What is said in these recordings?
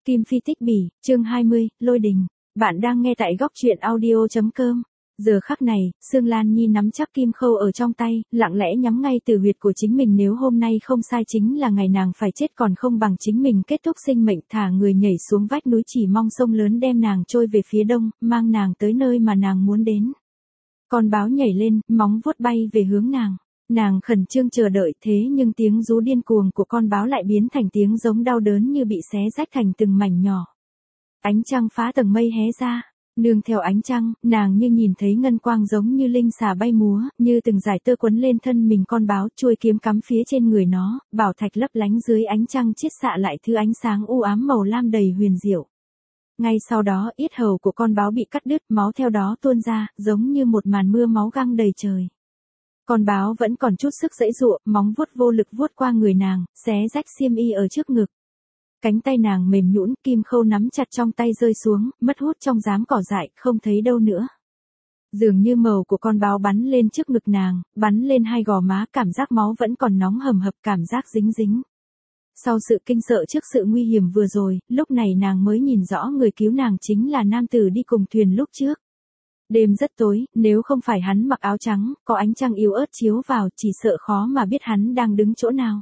Kim Phi tích bỉ, chương 20, Lôi đình. Bạn đang nghe tại góc truyện audio.com. Giờ khắc này, Sương Lan Nhi nắm chắc kim khâu ở trong tay, lặng lẽ nhắm ngay từ huyệt của chính mình. Nếu hôm nay không sai chính là ngày nàng phải chết, còn không bằng chính mình kết thúc sinh mệnh, thả người nhảy xuống vách núi, chỉ mong sông lớn đem nàng trôi về phía đông, mang nàng tới nơi mà nàng muốn đến. Con báo nhảy lên, móng vuốt bay về hướng nàng. Nàng khẩn trương chờ đợi, thế nhưng tiếng rú điên cuồng của con báo lại biến thành tiếng giống đau đớn như bị xé rách thành từng mảnh nhỏ. Ánh trăng phá tầng mây hé ra, nương theo ánh trăng, nàng như nhìn thấy ngân quang giống như linh xà bay múa, như từng dải tơ quấn lên thân mình con báo, chuôi kiếm cắm phía trên người nó, bảo thạch lấp lánh dưới ánh trăng chiết xạ lại thứ ánh sáng u ám màu lam đầy huyền diệu. Ngay sau đó, yết hầu của con báo bị cắt đứt, máu theo đó tuôn ra, giống như một màn mưa máu găng đầy trời. Con báo vẫn còn chút sức giãy giụa, móng vuốt vô lực vuốt qua người nàng, xé rách xiêm y ở trước ngực. Cánh tay nàng mềm nhũn, kim khâu nắm chặt trong tay rơi xuống, mất hút trong rám cỏ dại, không thấy đâu nữa. Dường như màu của con báo bắn lên trước ngực nàng, bắn lên hai gò má, cảm giác máu vẫn còn nóng hầm hập, cảm giác dính dính. Sau sự kinh sợ trước sự nguy hiểm vừa rồi, lúc này nàng mới nhìn rõ người cứu nàng chính là nam tử đi cùng thuyền lúc trước. Đêm rất tối, nếu không phải hắn mặc áo trắng, có ánh trăng yếu ớt chiếu vào, chỉ sợ khó mà biết hắn đang đứng chỗ nào.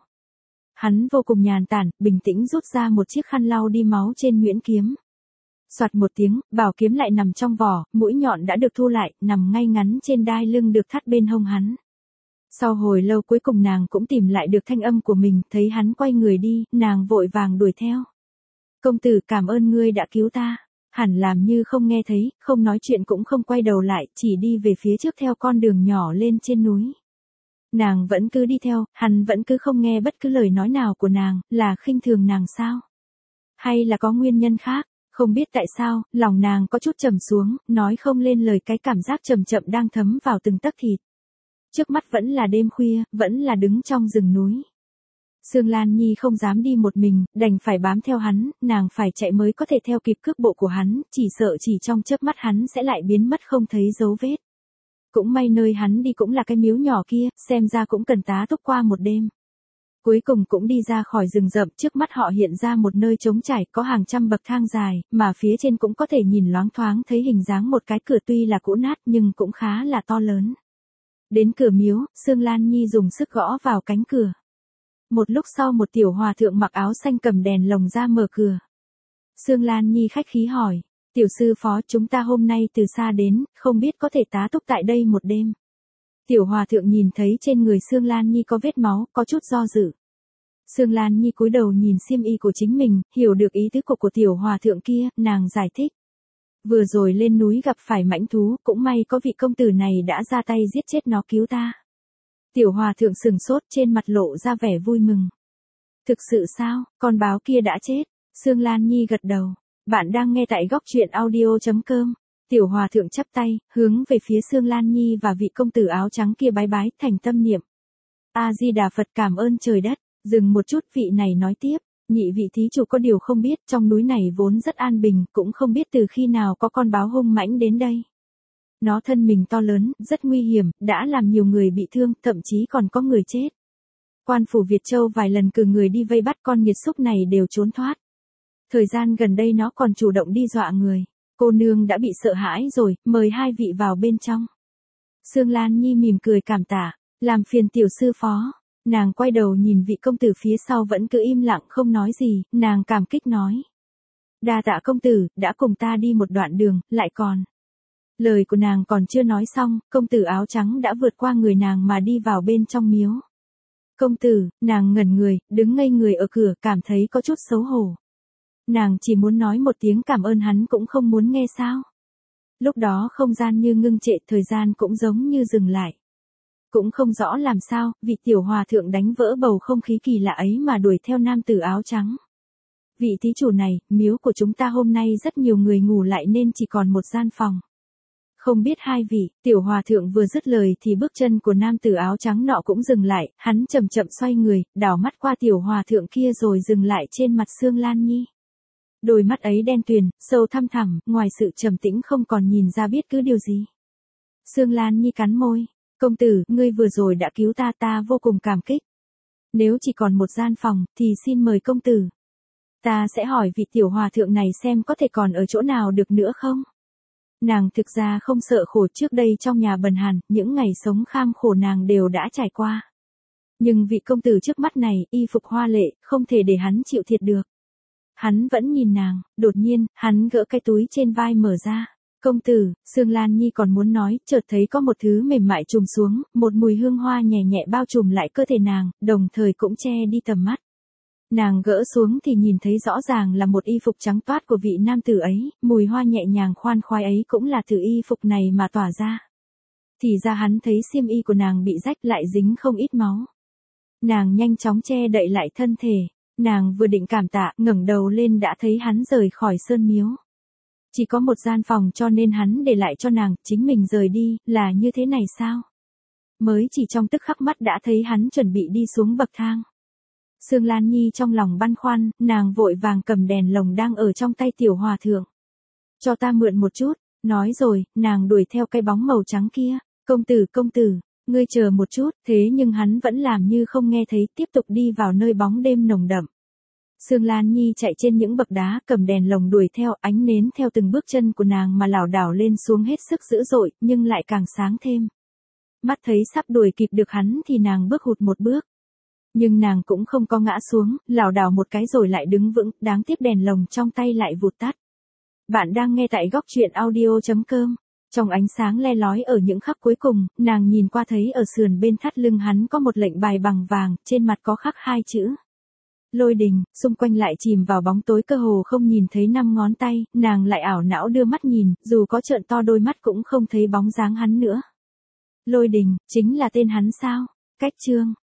Hắn vô cùng nhàn tản, bình tĩnh rút ra một chiếc khăn lau đi máu trên nhuyễn kiếm. Soạt một tiếng, bảo kiếm lại nằm trong vỏ, mũi nhọn đã được thu lại, nằm ngay ngắn trên đai lưng được thắt bên hông hắn. Sau hồi lâu cuối cùng nàng cũng tìm lại được thanh âm của mình, thấy hắn quay người đi, nàng vội vàng đuổi theo. Công tử, cảm ơn ngươi đã cứu ta. Hẳn làm như không nghe thấy, không nói chuyện cũng không quay đầu lại, chỉ đi về phía trước theo con đường nhỏ lên trên núi. Nàng vẫn cứ đi theo, hắn vẫn cứ không nghe bất cứ lời nói nào của nàng, là khinh thường nàng sao? Hay là có nguyên nhân khác? Không biết tại sao, lòng nàng có chút trầm xuống, nói không lên lời, cái cảm giác chậm chậm đang thấm vào từng tấc thịt. Trước mắt vẫn là đêm khuya, vẫn là đứng trong rừng núi. Sương Lan Nhi không dám đi một mình, đành phải bám theo hắn, nàng phải chạy mới có thể theo kịp cước bộ của hắn, chỉ sợ chỉ trong chớp mắt hắn sẽ lại biến mất không thấy dấu vết. Cũng may nơi hắn đi cũng là cái miếu nhỏ kia, xem ra cũng cần tá túc qua một đêm. Cuối cùng cũng đi ra khỏi rừng rậm, trước mắt họ hiện ra một nơi trống trải, có hàng trăm bậc thang dài, mà phía trên cũng có thể nhìn loáng thoáng thấy hình dáng một cái cửa, tuy là cũ nát nhưng cũng khá là to lớn. Đến cửa miếu, Sương Lan Nhi dùng sức gõ vào cánh cửa. Một lúc sau một tiểu hòa thượng mặc áo xanh cầm đèn lồng ra mở cửa. Sương Lan Nhi khách khí hỏi, tiểu sư phó, chúng ta hôm nay từ xa đến, không biết có thể tá túc tại đây một đêm. Tiểu hòa thượng nhìn thấy trên người Sương Lan Nhi có vết máu, có chút do dự. Sương Lan Nhi cúi đầu nhìn xiêm y của chính mình, hiểu được ý tứ của tiểu hòa thượng kia, nàng giải thích. Vừa rồi lên núi gặp phải mãnh thú, cũng may có vị công tử này đã ra tay giết chết nó cứu ta. Tiểu hòa thượng sừng sốt, trên mặt lộ ra vẻ vui mừng. Thực sự sao, con báo kia đã chết? Sương Lan Nhi gật đầu. Bạn đang nghe tại góc truyện audio.com. Tiểu hòa thượng chắp tay, hướng về phía Sương Lan Nhi và vị công tử áo trắng kia bái bái, thành tâm niệm. A-di-đà Phật, cảm ơn trời đất. Dừng một chút, vị này nói tiếp. Nhị vị thí chủ có điều không biết, trong núi này vốn rất an bình, cũng không biết từ khi nào có con báo hung mãnh đến đây. Nó thân mình to lớn, rất nguy hiểm, đã làm nhiều người bị thương, thậm chí còn có người chết. Quan phủ Việt Châu vài lần cử người đi vây bắt con nghiệt xúc này đều trốn thoát. Thời gian gần đây nó còn chủ động đi dọa người. Cô nương đã bị sợ hãi rồi, mời hai vị vào bên trong. Sương Lan Nhi mỉm cười cảm tạ, làm phiền tiểu sư phó. Nàng quay đầu nhìn vị công tử phía sau vẫn cứ im lặng không nói gì, nàng cảm kích nói. Đa tạ công tử, đã cùng ta đi một đoạn đường, lại còn. Lời của nàng còn chưa nói xong, công tử áo trắng đã vượt qua người nàng mà đi vào bên trong miếu. Công tử, nàng ngẩn người, đứng ngây người ở cửa, cảm thấy có chút xấu hổ. Nàng chỉ muốn nói một tiếng cảm ơn hắn cũng không muốn nghe sao. Lúc đó không gian như ngưng trệ, thời gian cũng giống như dừng lại. Cũng không rõ làm sao, vị tiểu hòa thượng đánh vỡ bầu không khí kỳ lạ ấy mà đuổi theo nam tử áo trắng. Vị thí chủ này, miếu của chúng ta hôm nay rất nhiều người ngủ lại nên chỉ còn một gian phòng. Không biết hai vị, tiểu hòa thượng vừa dứt lời thì bước chân của nam tử áo trắng nọ cũng dừng lại, hắn chậm chậm xoay người, đảo mắt qua tiểu hòa thượng kia rồi dừng lại trên mặt Sương Lan Nhi. Đôi mắt ấy đen tuyền, sâu thăm thẳm, ngoài sự trầm tĩnh không còn nhìn ra biết cứ điều gì. Sương Lan Nhi cắn môi, công tử, ngươi vừa rồi đã cứu ta, ta vô cùng cảm kích. Nếu chỉ còn một gian phòng, thì xin mời công tử. Ta sẽ hỏi vị tiểu hòa thượng này xem có thể còn ở chỗ nào được nữa không? Nàng thực ra không sợ khổ, trước đây trong nhà bần hàn, những ngày sống kham khổ nàng đều đã trải qua. Nhưng vị công tử trước mắt này, y phục hoa lệ, không thể để hắn chịu thiệt được. Hắn vẫn nhìn nàng, đột nhiên, hắn gỡ cái túi trên vai mở ra. Công tử, Sương Lan Nhi còn muốn nói, chợt thấy có một thứ mềm mại trùm xuống, một mùi hương hoa nhẹ nhẹ bao trùm lại cơ thể nàng, đồng thời cũng che đi tầm mắt. Nàng gỡ xuống thì nhìn thấy rõ ràng là một y phục trắng toát của vị nam tử ấy, mùi hoa nhẹ nhàng khoan khoái ấy cũng là từ y phục này mà tỏa ra. Thì ra hắn thấy xiêm y của nàng bị rách lại dính không ít máu. Nàng nhanh chóng che đậy lại thân thể, nàng vừa định cảm tạ, ngẩng đầu lên đã thấy hắn rời khỏi sơn miếu. Chỉ có một gian phòng cho nên hắn để lại cho nàng, chính mình rời đi, là như thế này sao? Mới chỉ trong tức khắc mắt đã thấy hắn chuẩn bị đi xuống bậc thang. Sương Lan Nhi trong lòng băn khoăn, nàng vội vàng cầm đèn lồng đang ở trong tay tiểu hòa thượng. Cho ta mượn một chút, nói rồi, nàng đuổi theo cái bóng màu trắng kia. Công tử, ngươi chờ một chút, thế nhưng hắn vẫn làm như không nghe thấy, tiếp tục đi vào nơi bóng đêm nồng đậm. Sương Lan Nhi chạy trên những bậc đá, cầm đèn lồng đuổi theo, ánh nến theo từng bước chân của nàng mà lảo đảo lên xuống hết sức dữ dội, nhưng lại càng sáng thêm. Mắt thấy sắp đuổi kịp được hắn thì nàng bước hụt một bước. Nhưng nàng cũng không có ngã xuống, lảo đảo một cái rồi lại đứng vững, đáng tiếc đèn lồng trong tay lại vụt tắt. Bạn đang nghe tại góc truyện audio.com. Trong ánh sáng le lói ở những khắc cuối cùng, nàng nhìn qua thấy ở sườn bên thắt lưng hắn có một lệnh bài bằng vàng, trên mặt có khắc 2 chữ. Lôi đình, xung quanh lại chìm vào bóng tối cơ hồ không nhìn thấy 5 ngón tay, nàng lại ảo não đưa mắt nhìn, dù có trợn to đôi mắt cũng không thấy bóng dáng hắn nữa. Lôi đình, chính là tên hắn sao? Cách chương.